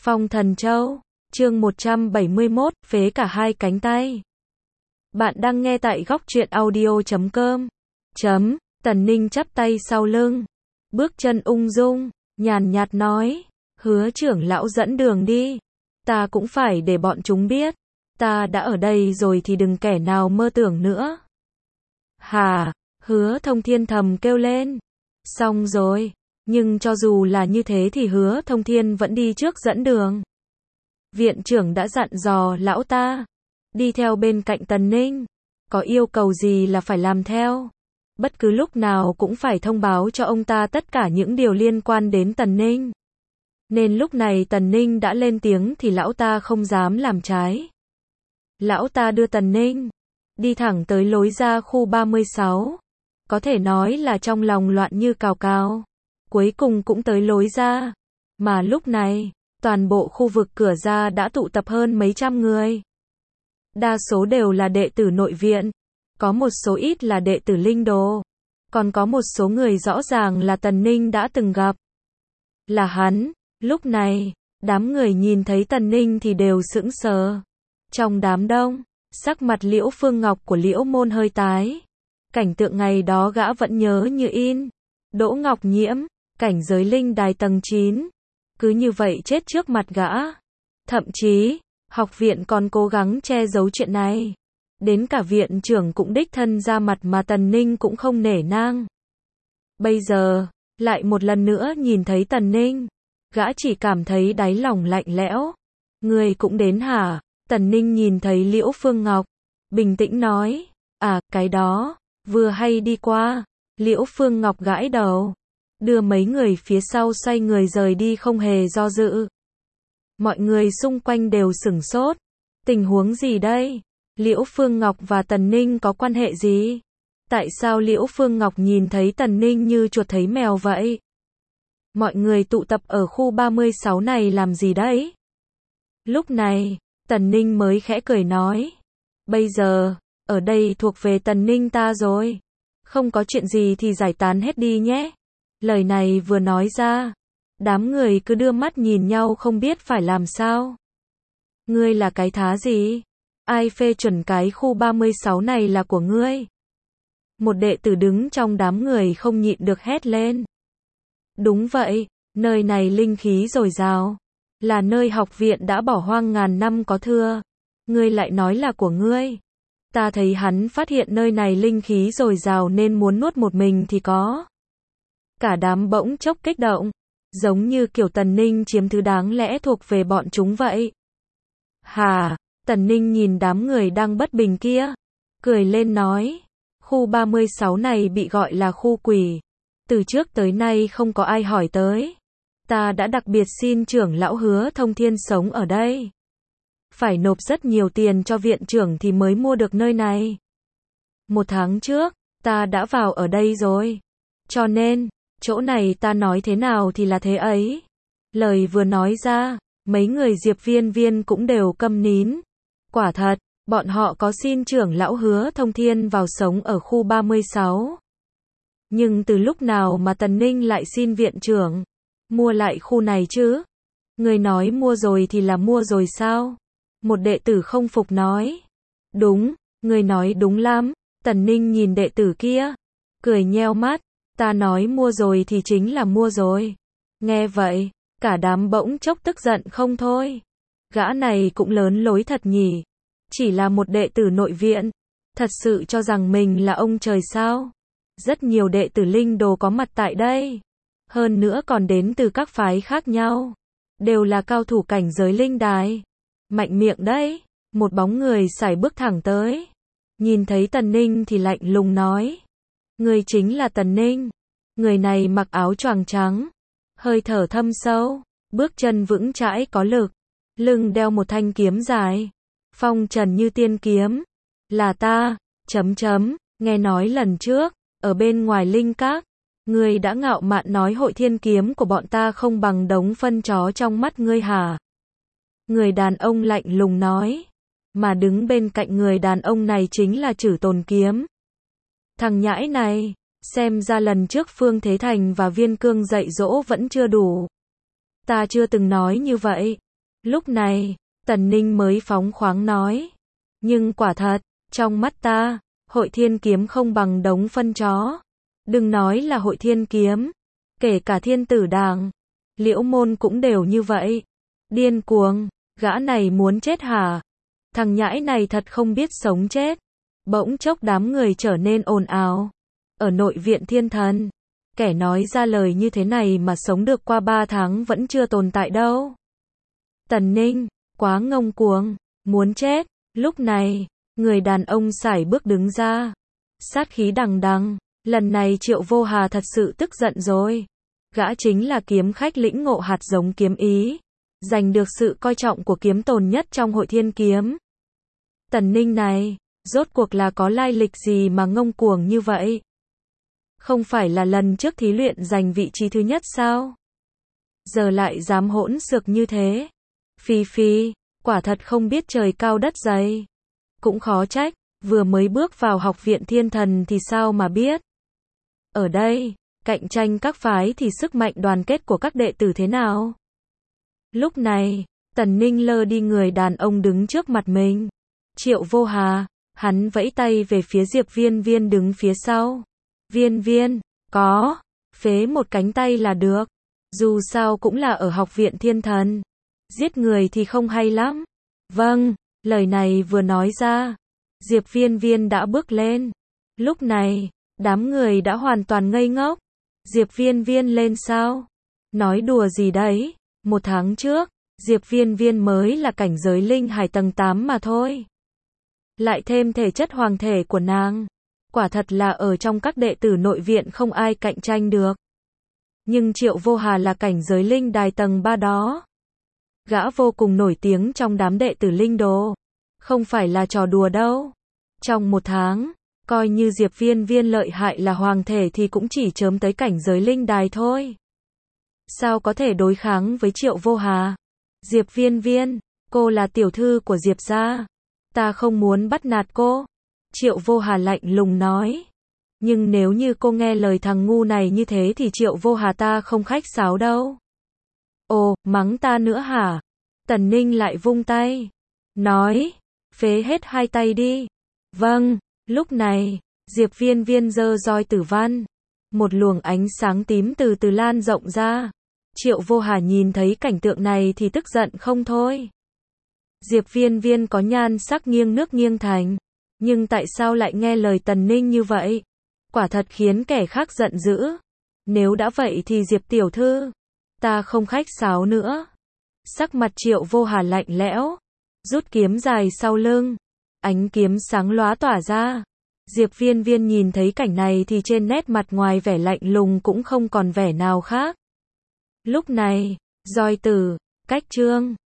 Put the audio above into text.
Phong Thần Châu, chương 171, phế cả hai cánh tay. Bạn đang nghe tại góc truyện audio.com. Tần Ninh chắp tay sau lưng, bước chân ung dung, nhàn nhạt nói, Hứa trưởng lão dẫn đường đi. Ta cũng phải để bọn chúng biết, ta đã ở đây rồi thì đừng kẻ nào mơ tưởng nữa. Hả, Hứa Thông Thiên thầm kêu lên. Xong rồi, nhưng cho dù là như thế thì Hứa Thông Thiên vẫn đi trước dẫn đường. Viện trưởng đã dặn dò lão ta, đi theo bên cạnh Tần Ninh, có yêu cầu gì là phải làm theo. Bất cứ lúc nào cũng phải thông báo cho ông ta tất cả những điều liên quan đến Tần Ninh. Nên lúc này Tần Ninh đã lên tiếng thì lão ta không dám làm trái. Lão ta đưa Tần Ninh đi thẳng tới lối ra khu 36. Có thể nói là trong lòng loạn như cào cào. Cuối cùng cũng tới lối ra. Mà lúc này, toàn bộ khu vực cửa ra đã tụ tập hơn mấy trăm người. Đa số đều là đệ tử nội viện. Có một số ít là đệ tử linh đồ. Còn có một số người rõ ràng là Tần Ninh đã từng gặp. Là hắn. Lúc này, đám người nhìn thấy Tần Ninh thì đều sững sờ. Trong đám đông, sắc mặt Liễu Phương Ngọc của Liễu Môn hơi tái. Cảnh tượng ngày đó gã vẫn nhớ như in. Đỗ Ngọc Nhiễm, cảnh giới linh đài tầng 9. Cứ như vậy chết trước mặt gã. Thậm chí, học viện còn cố gắng che giấu chuyện này. Đến cả viện trưởng cũng đích thân ra mặt mà Tần Ninh cũng không nể nang. Bây giờ, lại một lần nữa nhìn thấy Tần Ninh. Gã chỉ cảm thấy đáy lòng lạnh lẽo. Người cũng đến hả? Tần Ninh nhìn thấy Liễu Phương Ngọc. Bình tĩnh nói. À, cái đó, vừa hay đi qua. Liễu Phương Ngọc gãi đầu. Đưa mấy người phía sau xoay người rời đi không hề do dự. Mọi người xung quanh đều sửng sốt. Tình huống gì đây? Liễu Phương Ngọc và Tần Ninh có quan hệ gì? Tại sao Liễu Phương Ngọc nhìn thấy Tần Ninh như chuột thấy mèo vậy? Mọi người tụ tập ở khu 36 này làm gì đấy? Lúc này, Tần Ninh mới khẽ cười nói. Bây giờ, ở đây thuộc về Tần Ninh ta rồi. Không có chuyện gì thì giải tán hết đi nhé. Lời này vừa nói ra, đám người cứ đưa mắt nhìn nhau không biết phải làm sao. Ngươi là cái thá gì? Ai phê chuẩn cái khu 36 này là của ngươi? Một đệ tử đứng trong đám người không nhịn được hét lên. Đúng vậy, nơi này linh khí dồi dào, là nơi học viện đã bỏ hoang ngàn năm có thưa. Ngươi lại nói là của ngươi. Ta thấy hắn phát hiện nơi này linh khí dồi dào nên muốn nuốt một mình thì có. Cả đám bỗng chốc kích động, giống như kiểu Tần Ninh chiếm thứ đáng lẽ thuộc về bọn chúng vậy. Hà, Tần Ninh nhìn đám người đang bất bình kia, cười lên nói, khu 36 này bị gọi là khu quỷ. Từ trước tới nay không có ai hỏi tới. Ta đã đặc biệt xin trưởng lão Hứa Thông Thiên sống ở đây. Phải nộp rất nhiều tiền cho viện trưởng thì mới mua được nơi này. 1 tháng trước, ta đã vào ở đây rồi. Cho nên, chỗ này ta nói thế nào thì là thế ấy. Lời vừa nói ra, mấy người Diệp Viên Viên cũng đều câm nín. Quả thật, bọn họ có xin trưởng lão Hứa Thông Thiên vào sống ở khu 36. Nhưng từ lúc nào mà Tần Ninh lại xin viện trưởng mua lại khu này chứ? Người nói mua rồi thì là mua rồi sao? Một đệ tử không phục nói. Đúng, người nói đúng lắm. Tần Ninh nhìn đệ tử kia, cười nheo mắt. Ta nói mua rồi thì chính là mua rồi. Nghe vậy, cả đám bỗng chốc tức giận không thôi. Gã này cũng lớn lối thật nhỉ. Chỉ là một đệ tử nội viện, thật sự cho rằng mình là ông trời sao? Rất nhiều đệ tử linh đồ có mặt tại đây. Hơn nữa còn đến từ các phái khác nhau. Đều là cao thủ cảnh giới linh đài. Mạnh miệng đấy. Một bóng người sải bước thẳng tới. Nhìn thấy Tần Ninh thì lạnh lùng nói. Người chính là Tần Ninh. Người này mặc áo choàng trắng. Hơi thở thâm sâu. Bước chân vững chãi có lực. Lưng đeo một thanh kiếm dài. Phong trần như tiên kiếm. Là ta. Nghe nói lần trước, ở bên ngoài linh các, ngươi đã ngạo mạn nói hội thiên kiếm của bọn ta không bằng đống phân chó trong mắt ngươi hả? Người đàn ông lạnh lùng nói. Mà đứng bên cạnh người đàn ông này chính là Trử Tồn Kiếm. Thằng nhãi này, xem ra lần trước Phương Thế Thành và Viên Cương dạy dỗ vẫn chưa đủ. Ta chưa từng nói như vậy. Lúc này, Tần Ninh mới phóng khoáng nói. Nhưng quả thật, trong mắt ta, Hội Thiên Kiếm không bằng đống phân chó. Đừng nói là Hội Thiên Kiếm, kể cả Thiên Tử Đàng, Liễu Môn cũng đều như vậy. Điên cuồng, gã này muốn chết hả? Thằng nhãi này thật không biết sống chết. Bỗng chốc đám người trở nên ồn ào. Ở nội viện Thiên Thần, kẻ nói ra lời như thế này mà sống được qua 3 tháng vẫn chưa tồn tại đâu. Tần Ninh, quá ngông cuồng, muốn chết. Lúc này, người đàn ông sải bước đứng ra. Sát khí đằng đằng, lần này Triệu Vô Hà thật sự tức giận rồi. Gã chính là kiếm khách lĩnh ngộ hạt giống kiếm ý, giành được sự coi trọng của kiếm tồn nhất trong Hội Thiên Kiếm. Tần Ninh này, rốt cuộc là có lai lịch gì mà ngông cuồng như vậy? Không phải là lần trước thí luyện giành vị trí thứ nhất sao? Giờ lại dám hỗn xược như thế. Phi phi, quả thật không biết trời cao đất dày. Cũng khó trách, vừa mới bước vào học viện Thiên Thần thì sao mà biết. Ở đây, cạnh tranh các phái thì sức mạnh đoàn kết của các đệ tử thế nào? Lúc này, Tần Ninh lơ đi người đàn ông đứng trước mặt mình. Triệu Vô Hà, hắn vẫy tay về phía Diệp Viên Viên đứng phía sau. Viên Viên, có, phế một cánh tay là được. Dù sao cũng là ở học viện Thiên Thần. Giết người thì không hay lắm. Vâng, lời này vừa nói ra, Diệp Viên Viên đã bước lên. Lúc này, đám người đã hoàn toàn ngây ngốc. Diệp Viên Viên lên sao? Nói đùa gì đấy? 1 tháng trước, Diệp Viên Viên mới là cảnh giới linh hải tầng 8 mà thôi. Lại thêm thể chất hoàng thể của nàng. Quả thật là ở trong các đệ tử nội viện không ai cạnh tranh được. Nhưng Triệu Vô Hà là cảnh giới linh đài tầng 3 đó. Gã vô cùng nổi tiếng trong đám đệ tử linh đồ. Không phải là trò đùa đâu. Trong 1 tháng, coi như Diệp Viên Viên lợi hại là hoàng thể thì cũng chỉ chớm tới cảnh giới linh đài thôi. Sao có thể đối kháng với Triệu Vô Hà? Diệp Viên Viên, cô là tiểu thư của Diệp gia. Ta không muốn bắt nạt cô. Triệu Vô Hà lạnh lùng nói. Nhưng nếu như cô nghe lời thằng ngu này như thế thì Triệu Vô Hà ta không khách sáo đâu. Ồ, mắng ta nữa hả? Tần Ninh lại vung tay. Nói, phế hết 2 tay đi. Vâng, lúc này, Diệp Viên Viên giơ roi tử văn. Một luồng ánh sáng tím từ từ lan rộng ra. Triệu Vô Hà nhìn thấy cảnh tượng này thì tức giận không thôi. Diệp Viên Viên có nhan sắc nghiêng nước nghiêng thành. Nhưng tại sao lại nghe lời Tần Ninh như vậy? Quả thật khiến kẻ khác giận dữ. Nếu đã vậy thì Diệp tiểu thư, ta không khách sáo nữa. Sắc mặt Triệu Vô Hà lạnh lẽo, rút kiếm dài sau lưng, ánh kiếm sáng lóa tỏa ra. Diệp Viên Viên nhìn thấy cảnh này thì trên nét mặt ngoài vẻ lạnh lùng cũng không còn vẻ nào khác. Lúc này, roi tử, cách trương,